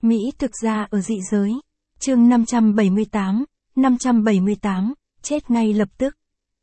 Mỹ thực ra ở dị giới. Chương 578, chết ngay lập tức.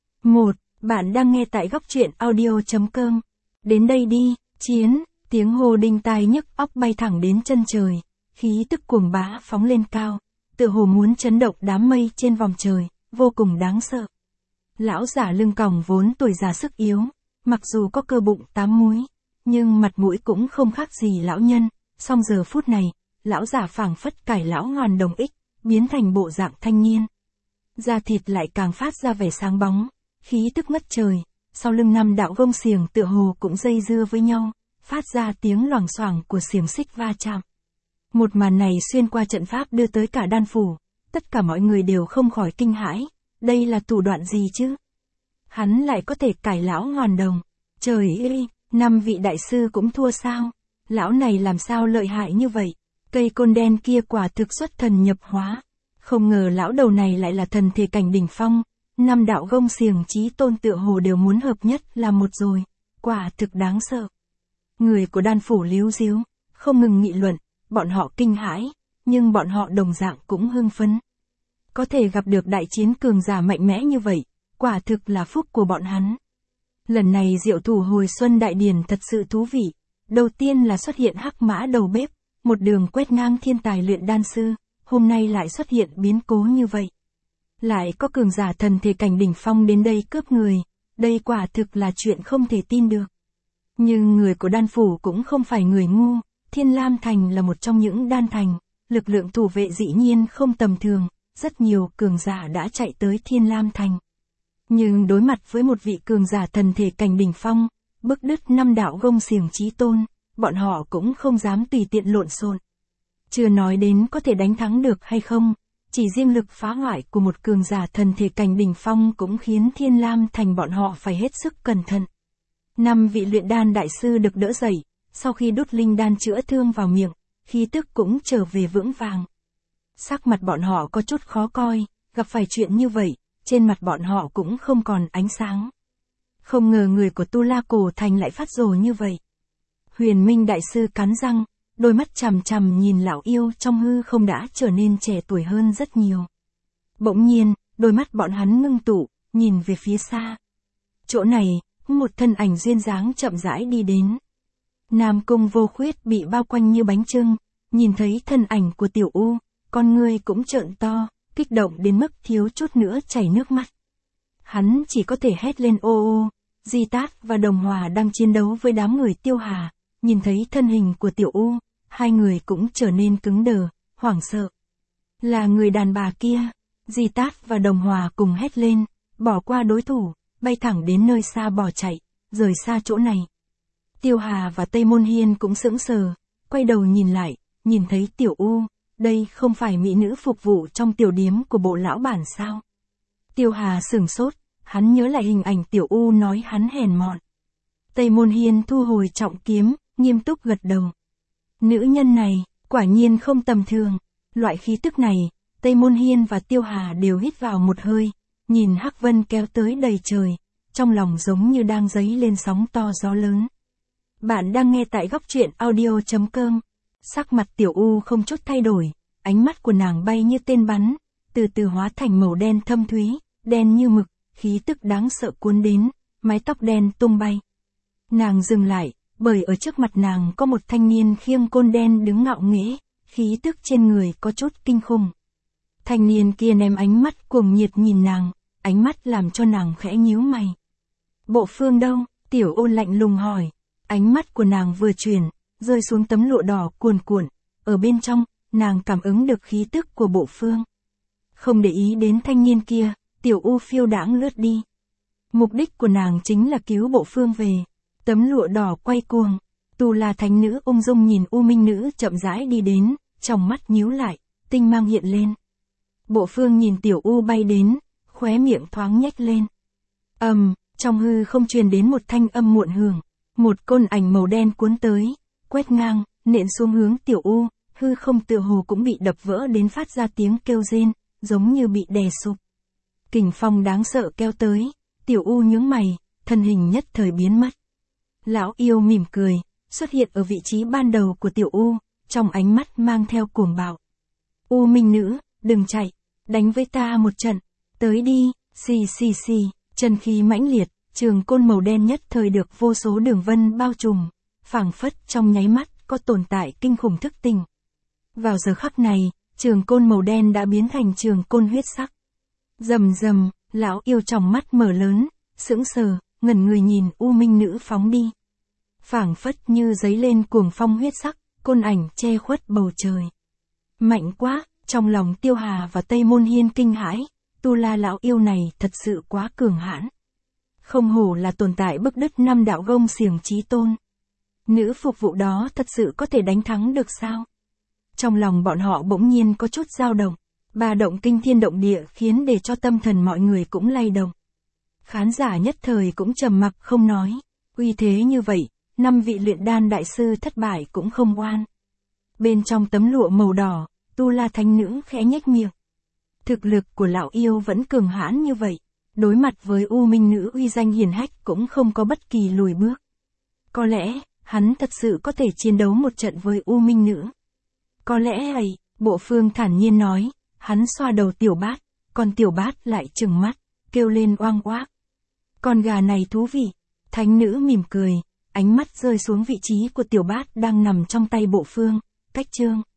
1. Bạn đang nghe tại góc truyện audio.com. Đến đây đi, chiến, tiếng hô đinh tai nhức óc bay thẳng đến chân trời, khí tức cuồng bá phóng lên cao, tựa hồ muốn chấn động đám mây trên vòng trời, vô cùng đáng sợ. Lão giả lưng còng vốn tuổi già sức yếu, mặc dù có cơ bụng 8 múi, nhưng mặt mũi cũng không khác gì lão nhân, song giờ phút này, lão giả phảng phất cải lão hoàn đồng ích, biến thành bộ dạng thanh niên. Da thịt lại càng phát ra vẻ sáng bóng, khí tức ngất trời, sau lưng 5 đạo gông xiềng tựa hồ cũng dây dưa với nhau, phát ra tiếng loảng xoảng của xiềng xích va chạm. Một màn này xuyên qua trận pháp đưa tới cả đan phủ, tất cả mọi người đều không khỏi kinh hãi, đây là thủ đoạn gì chứ? Hắn lại có thể cải lão hoàn đồng, trời ơi, 5 vị đại sư cũng thua sao? Lão này làm sao lợi hại như vậy? Cây côn đen kia quả thực xuất thần nhập hóa. Không ngờ lão đầu này lại là thần thể cảnh đỉnh phong, 5 đạo gông xiềng chí tôn tựa hồ đều muốn hợp nhất là một rồi, quả thực đáng sợ. Người của đan phủ líu díu, không ngừng nghị luận, bọn họ kinh hãi, nhưng bọn họ đồng dạng cũng hưng phấn. Có thể gặp được đại chiến cường giả mạnh mẽ như vậy, quả thực là phúc của bọn hắn. Lần này diệu thủ hồi xuân đại điển thật sự thú vị. Đầu tiên là xuất hiện hắc mã đầu bếp, một đường quét ngang thiên tài luyện đan sư, hôm nay lại xuất hiện biến cố như vậy. Lại có cường giả thần thể cảnh đỉnh phong đến đây cướp người, đây quả thực là chuyện không thể tin được. Nhưng người của đan phủ cũng không phải người ngu, Thiên Lam Thành là một trong những đan thành, lực lượng thủ vệ dĩ nhiên không tầm thường, rất nhiều cường giả đã chạy tới Thiên Lam Thành. Nhưng đối mặt với một vị cường giả thần thể cảnh đỉnh phong, bức đứt 5 đạo gông xiềng chí tôn, bọn họ cũng không dám tùy tiện lộn xộn. Chưa nói đến có thể đánh thắng được hay không, chỉ riêng lực phá hoại của một cường giả thần thể cảnh đỉnh phong cũng khiến Thiên Lam Thành bọn họ phải hết sức cẩn thận. 5 vị luyện đan đại sư được đỡ dậy, sau khi đút linh đan chữa thương vào miệng, khí tức cũng trở về vững vàng. Sắc mặt bọn họ có chút khó coi, gặp phải chuyện như vậy, trên mặt bọn họ cũng không còn ánh sáng. Không ngờ người của Tu La Cổ Thành lại phát rồ như vậy. Huyền Minh đại sư cắn răng, đôi mắt chằm chằm nhìn lão yêu trong hư không đã trở nên trẻ tuổi hơn rất nhiều. Bỗng nhiên, đôi mắt bọn hắn ngưng tụ, nhìn về phía xa. Chỗ này, một thân ảnh duyên dáng chậm rãi đi đến. Nam Cung Vô Khuyết bị bao quanh như bánh chưng, nhìn thấy thân ảnh của Tiểu U, con ngươi cũng trợn to, kích động đến mức thiếu chút nữa chảy nước mắt. Hắn chỉ có thể hét lên ô ô. Di Tát và Đồng Hòa đang chiến đấu với đám người Tiêu Hà, nhìn thấy thân hình của Tiểu U, hai người cũng trở nên cứng đờ, hoảng sợ. Là người đàn bà kia, Di Tát và Đồng Hòa cùng hét lên, bỏ qua đối thủ, bay thẳng đến nơi xa bỏ chạy, rời xa chỗ này. Tiêu Hà và Tây Môn Hiên cũng sững sờ, quay đầu nhìn lại, nhìn thấy Tiểu U, đây không phải mỹ nữ phục vụ trong tiểu điếm của bộ lão bản sao? Tiêu Hà sửng sốt. Hắn nhớ lại hình ảnh Tiểu U nói hắn hèn mọn. Tây Môn Hiên thu hồi trọng kiếm, nghiêm túc gật đầu. Nữ nhân này, quả nhiên không tầm thường. Loại khí tức này, Tây Môn Hiên và Tiêu Hà đều hít vào một hơi, nhìn hắc vân kéo tới đầy trời, trong lòng giống như đang dấy lên sóng to gió lớn. Bạn đang nghe tại góc truyện audio.com. Sắc mặt Tiểu U không chút thay đổi, ánh mắt của nàng bay như tên bắn, từ từ hóa thành màu đen thâm thúy, đen như mực. Khí tức đáng sợ cuốn đến, mái tóc đen tung bay. Nàng dừng lại, bởi ở trước mặt nàng có một thanh niên khiêng côn đen đứng ngạo nghễ, khí tức trên người có chút kinh khủng. Thanh niên kia ném ánh mắt cuồng nhiệt nhìn nàng, ánh mắt làm cho nàng khẽ nhíu mày. Bộ Phương đâu? Tiểu Ôn lạnh lùng hỏi. Ánh mắt của nàng vừa chuyển, rơi xuống tấm lụa đỏ cuồn cuộn, ở bên trong, nàng cảm ứng được khí tức của Bộ Phương. Không để ý đến thanh niên kia, Tiểu U phiêu đãng lướt đi. Mục đích của nàng chính là cứu Bộ Phương về. Tấm lụa đỏ quay cuồng. Tu La thánh nữ ung dung nhìn U Minh nữ chậm rãi đi đến, trong mắt nhíu lại, tinh mang hiện lên. Bộ Phương nhìn Tiểu U bay đến, khóe miệng thoáng nhếch lên. Trong hư không truyền đến một thanh âm muộn hưởng. Một côn ảnh màu đen cuốn tới, quét ngang, nện xuống hướng Tiểu U, hư không tựa hồ cũng bị đập vỡ đến phát ra tiếng kêu rên, giống như bị đè sụp. Kình phong đáng sợ kéo tới, Tiểu U nhướng mày, thân hình nhất thời biến mất. Lão yêu mỉm cười, xuất hiện ở vị trí ban đầu của Tiểu U, trong ánh mắt mang theo cuồng bạo. U Minh Nữ, đừng chạy, đánh với ta một trận, tới đi, xì xì xì, chân khí mãnh liệt, trường côn màu đen nhất thời được vô số đường vân bao trùm, phảng phất trong nháy mắt có tồn tại kinh khủng thức tỉnh. Vào giờ khắc này, trường côn màu đen đã biến thành trường côn huyết sắc. Rầm rầm, lão yêu tròng mắt mở lớn, sững sờ, ngẩn người nhìn U Minh Nữ phóng đi. Phảng phất như giấy lên cuồng phong huyết sắc, côn ảnh che khuất bầu trời. Mạnh quá, trong lòng Tiêu Hà và Tây Môn Hiên kinh hãi, Tu La lão yêu này thật sự quá cường hãn. Không hổ là tồn tại bức đứt 5 đạo gông xiềng chí tôn. Nữ phục vụ đó thật sự có thể đánh thắng được sao? Trong lòng bọn họ bỗng nhiên có chút dao động, ba động kinh thiên động địa khiến để cho tâm thần mọi người cũng lay động. Khán giả nhất thời cũng trầm mặc không nói, uy thế như vậy, 5 vị luyện đan đại sư thất bại cũng không oan. Bên trong tấm lụa màu đỏ, Tu La thánh nữ khẽ nhếch miệng. Thực lực của lão yêu vẫn cường hãn như vậy, đối mặt với U Minh Nữ uy danh hiển hách cũng không có bất kỳ lùi bước. Có lẽ, hắn thật sự có thể chiến đấu một trận với U Minh Nữ. Có lẽ ấy, Bộ Phương thản nhiên nói, hắn xoa đầu Tiểu Bát, còn Tiểu Bát lại trừng mắt, kêu lên oang oác. Con gà này thú vị, thánh nữ mỉm cười, ánh mắt rơi xuống vị trí của Tiểu Bát đang nằm trong tay Bộ Phương, cách chương.